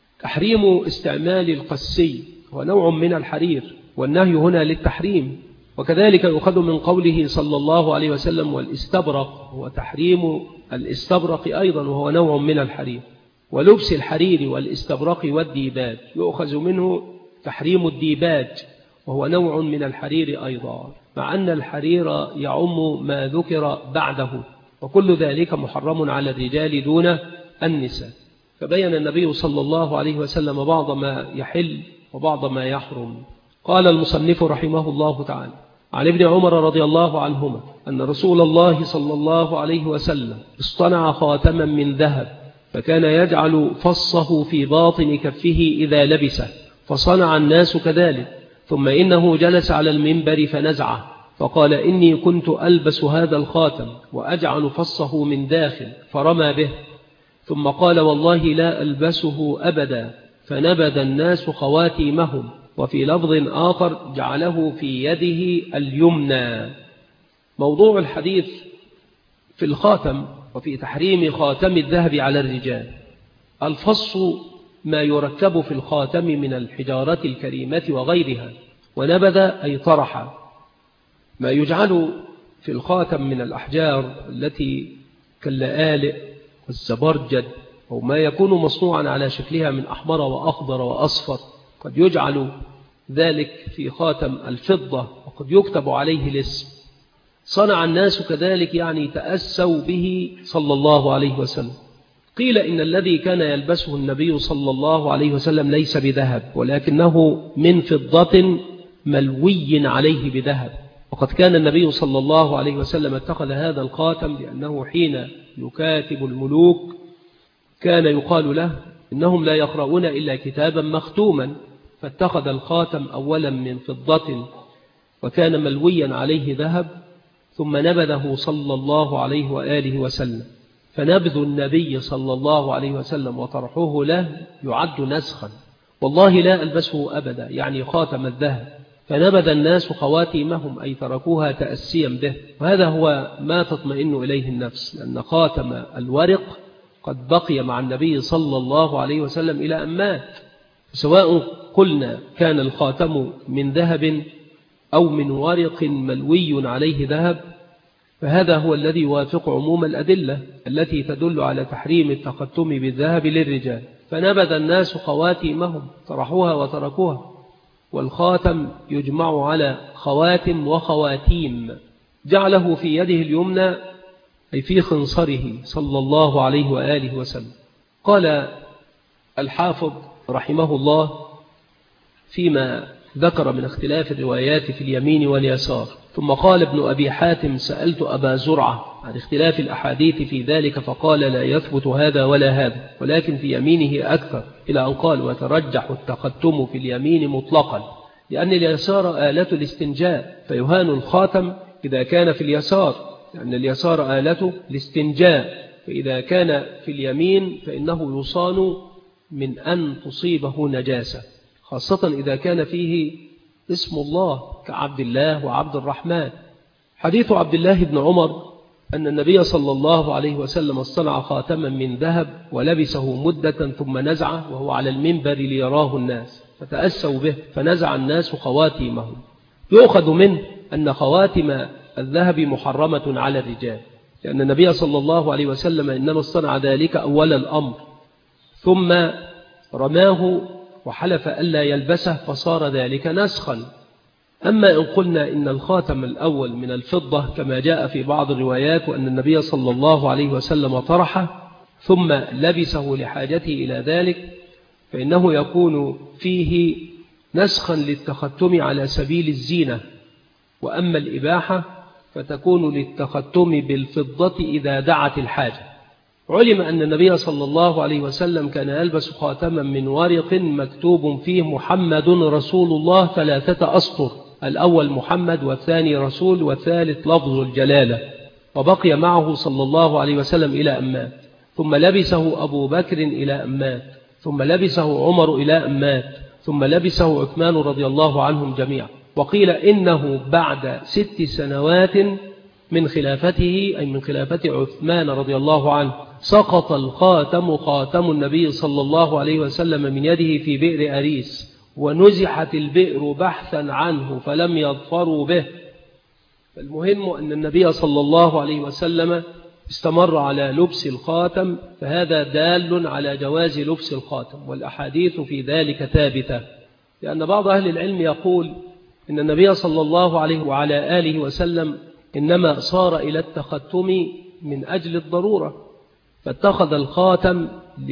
Speaker 2: تحريم استعمال القسي هو نوع من الحرير، والنهي هنا للتحريم. وكذلك يؤخذ من قوله صلى الله عليه وسلم والاستبرق، هو تحريم الاستبرق أيضا وهو نوع من الحرير. ولبس الحرير والاستبرق والديباج يؤخذ منه تحريم الديباج وهو نوع من الحرير أيضا، مع أن الحرير يعم ما ذكر بعده، وكل ذلك محرم على الرجال دون النساء. فبين النبي صلى الله عليه وسلم بعض ما يحل وبعض ما يحرم. قال المصنف رحمه الله تعالى: عن ابن عمر رضي الله عنهما أن رسول الله صلى الله عليه وسلم اصطنع خاتما من ذهب، فكان يجعل فصه في باطن كفه إذا لبسه، فصنع الناس كذلك. ثم إنه جلس على المنبر فنزعه، فقال: إني كنت ألبس هذا الخاتم وأجعل فصه من داخل، فرمى به. ثم قال: والله لا ألبسه أبدا، فنبذ الناس خواتيمهم. وفي لفظ آخر: جعله في يده اليمنى. موضوع الحديث في الخاتم وفي تحريم خاتم الذهب على الرجال. الفص ما يركب في الخاتم من الحجارة الكريمة وغيرها، ونبذ أي طرح. ما يجعل في الخاتم من الأحجار التي كاللآلئ والزبرجد، أو ما يكون مصنوعا على شكلها من أحمر وأخضر وأصفر، قد يجعل ذلك في خاتم الفضة وقد يكتب عليه الاسم. صنع الناس كذلك، يعني تأسوا به صلى الله عليه وسلم. قيل إن الذي كان يلبسه النبي صلى الله عليه وسلم ليس بذهب، ولكنه من فضة ملوي عليه بذهب. وقد كان النبي صلى الله عليه وسلم اتخذ هذا الخاتم لأنه حين يكاتب الملوك كان يقال له إنهم لا يقرؤون إلا كتابا مختوما، فاتخذ الخاتم أولا من فضة وكان ملويا عليه ذهب، ثم نبذه صلى الله عليه وآله وسلم. فنبذ النبي صلى الله عليه وسلم وطرحه له يعد نسخا. والله لا ألبسه أبدا، يعني خاتم الذهب. فنبذ الناس خواتيمهم، أي تركوها تأسيا به. وهذا هو ما تطمئن إليه النفس، لأن خاتم الورق قد بقي مع النبي صلى الله عليه وسلم إلى أن مات. سواء قلنا كان الخاتم من ذهب أو من ورق ملوي عليه ذهب، فهذا هو الذي يوافق عموم الأدلة التي تدل على تحريم التختم بالذهب للرجال. فنبذ الناس خواتيمهم، طرحوها وتركوها. والخاتم يجمع على خواتم وخواتيم. جعله في يده اليمنى أي في خنصره صلى الله عليه وآله وسلم. قال الحافظ رحمه الله فيما ذكر من اختلاف الروايات في اليمين واليسار: ثم قال ابن أبي حاتم: سألت أبا زرعة عن اختلاف الأحاديث في ذلك، فقال: لا يثبت هذا ولا هذا، ولكن في يمينه أكثر، إلى أن قال: وترجح التختم في اليمين مطلقا، لأن اليسار آلة الاستنجاء، فيهان الخاتم إذا كان في اليسار، لأن اليسار آلة الاستنجاء، فإذا كان في اليمين فإنه يصان من أن تصيبه نجاسة، خاصة إذا كان فيه اسم الله كعبد الله وعبد الرحمن. حديث عبد الله بن عمر أن النبي صلى الله عليه وسلم اصطنع خاتما من ذهب ولبسه مدة ثم نزعه وهو على المنبر ليراه الناس فتأسوا به فنزع الناس خواتيمهم. يؤخذ منه أن خواتم الذهب محرمة على الرجال، لأن النبي صلى الله عليه وسلم إنما اصطنع ذلك أول الأمر ثم رماه وحلف ألا يلبسه فصار ذلك نسخا. أما إن قلنا إن الخاتم الأول من الفضة كما جاء في بعض الروايات وأن النبي صلى الله عليه وسلم طرحه ثم لبسه لحاجته إلى ذلك فإنه يكون فيه نسخا للتختم على سبيل الزينة. وأما الإباحة فتكون للتختم بالفضة إذا دعت الحاجة. علم أن النبي صلى الله عليه وسلم كان يلبس خاتما من ورق مكتوب فيه محمد رسول الله 3 أسطر، الأول محمد والثاني رسول والثالث لفظ الجلالة، وبقي معه صلى الله عليه وسلم إلى أن مات، ثم لبسه أبو بكر إلى أن مات، ثم لبسه عمر إلى أن مات، ثم لبسه عثمان رضي الله عنهم جميعا. وقيل إنه بعد 6 سنوات من خلافته أي من خلافة عثمان رضي الله عنه سقط الخاتم خاتم النبي صلى الله عليه وسلم من يده في بئر أريس ونزحت البئر بحثا عنه فلم يظفروا به. المهم أن النبي صلى الله عليه وسلم استمر على لبس الخاتم، فهذا دال على جواز لبس الخاتم، والأحاديث في ذلك ثابتة. لأن بعض أهل العلم يقول إن النبي صلى الله عليه وعلى آله وسلم إنما صار إلى التختم من أجل الضرورة، فاتخذ الخاتم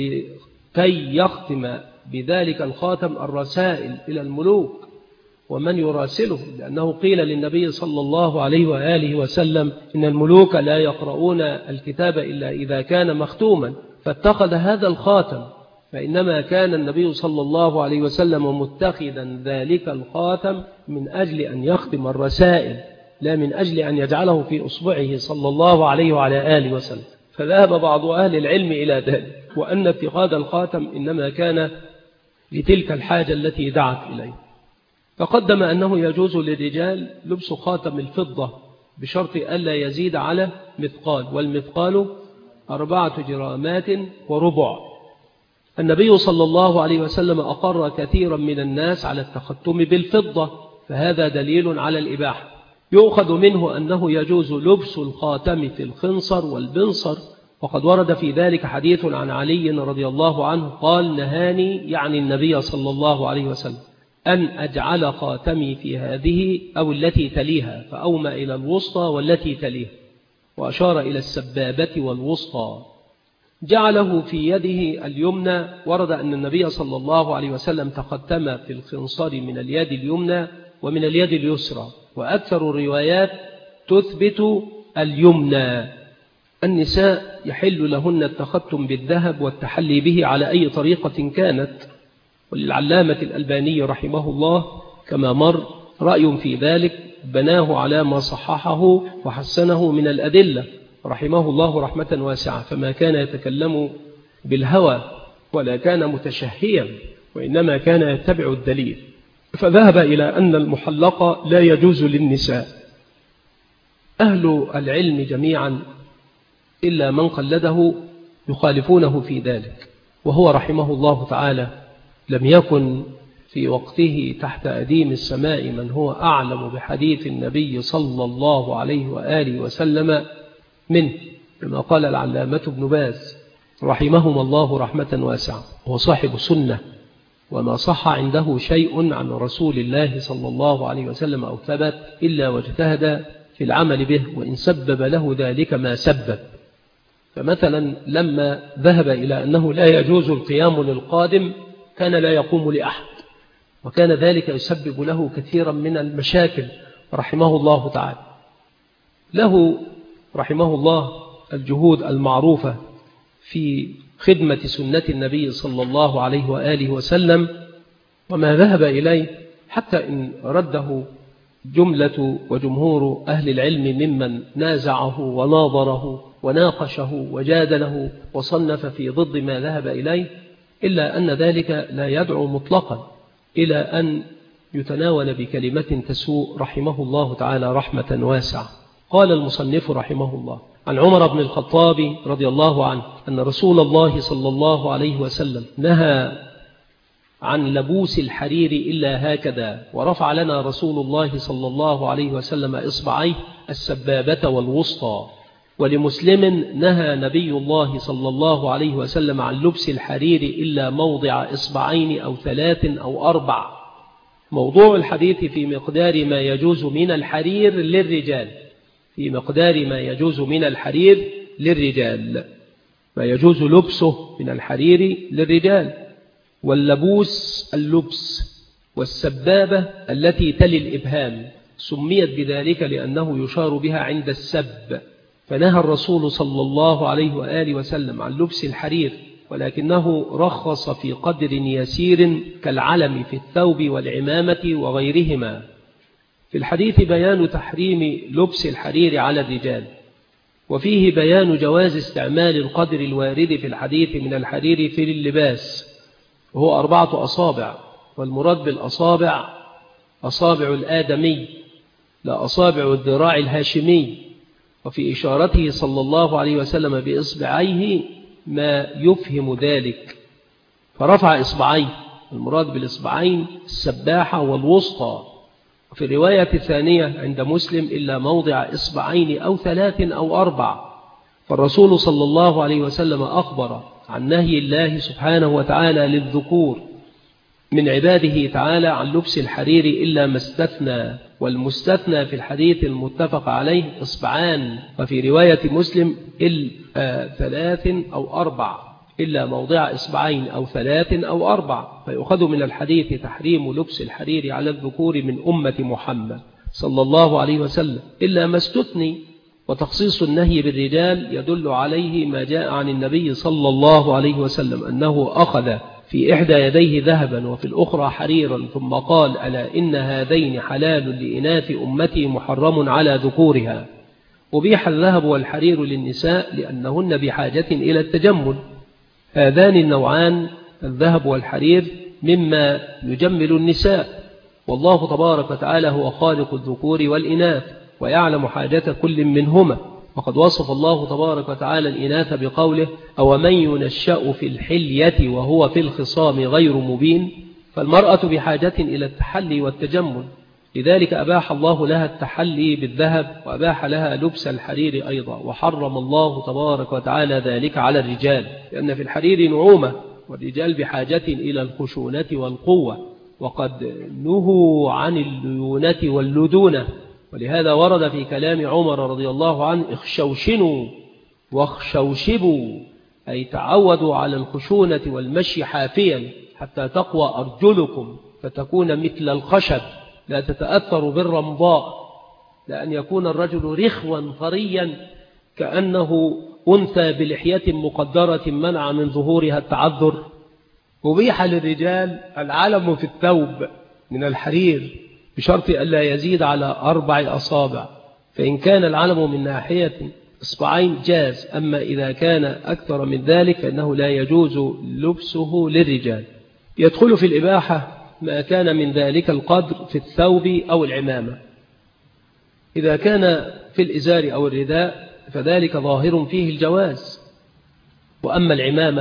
Speaker 2: لكي يختم بذلك الخاتم الرسائل إلى الملوك ومن يراسله، لأنه قيل للنبي صلى الله عليه وآله وسلم إن الملوك لا يقرؤون الكتاب إلا إذا كان مختوما، فاتخذ هذا الخاتم. فإنما كان النبي صلى الله عليه وسلم متخذا ذلك الخاتم من أجل أن يختم الرسائل لا من أجل أن يجعله في أصبعه صلى الله عليه وعلى آله وسلم. فذهب بعض أهل العلم إلى ذلك، وأن اتخاذ الخاتم إنما كان لتلك الحاجة التي دعت إليه. فقدم أنه يجوز للرجال لبس خاتم الفضة بشرط ألا يزيد على مثقال، والمثقال 4 جرامات وربع. النبي صلى الله عليه وسلم أقر كثيرا من الناس على التختم بالفضة، فهذا دليل على الإباحة. يؤخذ منه أنه يجوز لبس الخاتم في الخنصر والبنصر، وقد ورد في ذلك حديث عن علي رضي الله عنه قال نهاني يعني النبي صلى الله عليه وسلم أن أجعل خاتمي في هذه أو التي تليها، فأومى إلى الوسطى والتي تليها وأشار إلى السبابة والوسطى. جعله في يده اليمنى. ورد أن النبي صلى الله عليه وسلم تختم في الخنصر من اليد اليمنى ومن اليد اليسرى، وأكثر الروايات تثبت اليمنى. النساء يحل لهن التختم بالذهب والتحلي به على أي طريقة كانت، وللعلامة الألباني رحمه الله كما مر رأي في ذلك بناه على ما صححه وحسنه من الأدلة رحمه الله رحمة واسعة، فما كان يتكلم بالهوى ولا كان متشهيا، وإنما كان يتبع الدليل. فذهب إلى أن المحلق لا يجوز للنساء. أهل العلم جميعا إلا من قلده يخالفونه في ذلك، وهو رحمه الله تعالى لم يكن في وقته تحت أديم السماء من هو أعلم بحديث النبي صلى الله عليه وآله وسلم منه، كما قال العلامة ابن باز رحمهم الله رحمة واسعة، وهو صاحب سنة، وما صح عنده شيء عن رسول الله صلى الله عليه وسلم أو ثبت إلا واجتهد في العمل به، وإن سبب له ذلك ما سبب. فمثلا لما ذهب إلى أنه لا يجوز القيام للقادم كان لا يقوم لأحد، وكان ذلك يسبب له كثيرا من المشاكل رحمه الله تعالى. له رحمه الله الجهود المعروفة في خدمة سنة النبي صلى الله عليه وآله وسلم، وما ذهب إليه حتى إن رده جملة وجمهور أهل العلم ممن نازعه وناظره وناقشه وجادله وصنف في ضد ما ذهب إليه، إلا أن ذلك لا يدعو مطلقا إلى أن يتناول بكلمة تسوء رحمه الله تعالى رحمة واسعة. قال المصنف رحمه الله: عن عمر بن الخطاب رضي الله عنه أن رسول الله صلى الله عليه وسلم نهى عن لبوس الحرير إلا هكذا، ورفع لنا رسول الله صلى الله عليه وسلم إصبعيه السبابة والوسطى. ولمسلم: نهى نبي الله صلى الله عليه وسلم عن لبس الحرير إلا موضع إصبعين أو 3 أو 4. موضوع الحديث في مقدار ما يجوز من الحرير للرجال، في مقدار ما يجوز من الحرير للرجال، ما يجوز لبسه من الحرير للرجال. واللبوس اللبس، والسبابة التي تلي الإبهام سميت بذلك لأنه يشار بها عند السب، فنهى الرسول صلى الله عليه وآله وسلم عن لبس الحرير، ولكنه رخص في قدر يسير كالعلم في الثوب والعمامة وغيرهما. في الحديث بيان تحريم لبس الحرير على الرجال، وفيه بيان جواز استعمال القدر الوارد في الحديث من الحرير في اللباس، وهو 4 أصابع، والمراد بالأصابع أصابع الآدمي لا أصابع الذراع الهاشمي، وفي إشارته صلى الله عليه وسلم بإصبعيه ما يفهم ذلك، فرفع إصبعيه، المراد بالإصبعين السباحة والوسطى. وفي الرواية الثانية عند مسلم: إلا موضع إصبعين أو 3 أو 4. فالرسول صلى الله عليه وسلم أخبر عن نهي الله سبحانه وتعالى للذكور من عباده تعالى عن لبس الحرير إلا ما استثنى، والمستثنى في الحديث المتفق عليه إصبعان. وفي رواية مسلم: 3 أو 4، إلا موضع إصبعين أو 3 أو 4. فيؤخذ من الحديث تحريم لبس الحرير على الذكور من أمة محمد صلى الله عليه وسلم إلا ما استثني. وتخصيص النهي بالرجال يدل عليه ما جاء عن النبي صلى الله عليه وسلم أنه أخذ في إحدى يديه ذهبا وفي الأخرى حريرا، ثم قال: ألا إن هذين حلال لإناث أمتي محرم على ذكورها. أبيح الذهب والحرير للنساء لأنهن بحاجة إلى التجمل. هذان النوعان الذهب والحرير مما يجمل النساء، والله تبارك وتعالى هو خالق الذكور والإناث ويعلم حاجة كل منهما. وقد وصف الله تبارك وتعالى الإناث بقوله: أو من ينشأ في الحلية وهو في الخصام غير مبين. فالمرأة بحاجة إلى التحلي والتجمل، لذلك أباح الله لها التحلي بالذهب، وأباح لها لبس الحرير أيضا، وحرم الله تبارك وتعالى ذلك على الرجال، لأن في الحرير نعومة، والرجال بحاجة إلى الخشونة والقوة، وقد نهوا عن الليونة واللدونة. ولهذا ورد في كلام عمر رضي الله عنه: اخشوشنوا واخشوشبوا، أي تعودوا على الخشونة والمشي حافيا حتى تقوى أرجلكم فتكون مثل الخشب لا تتأثر بالرمضاء، لأن يكون الرجل رخوا طريا كأنه أنثى بلحية مقدرة منع من ظهورها التعذر. أبيح للرجال العلم في الثوب من الحرير بشرط ألا يزيد على 4 أصابع، فإن كان العلم من ناحية إصبعين جاز، أما إذا كان أكثر من ذلك فإنه لا يجوز لبسه للرجال. يدخل في الإباحة ما كان من ذلك القدر في الثوب أو العمامة. إذا كان في الإزار أو الرداء فذلك ظاهر فيه الجواز، وأما العمامة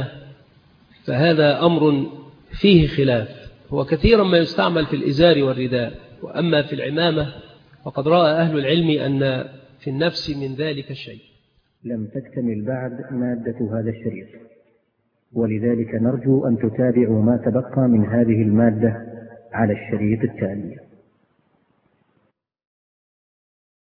Speaker 2: فهذا أمر فيه خلاف، هو كثيرا ما يستعمل في الإزار والرداء، وأما في العمامة فقد رأى أهل العلم أن في النفس من ذلك الشيء.
Speaker 1: لم تكتمل بعد مادة هذا الشريط، ولذلك نرجو أن تتابعوا ما تبقى من هذه المادة على الشريط التالي.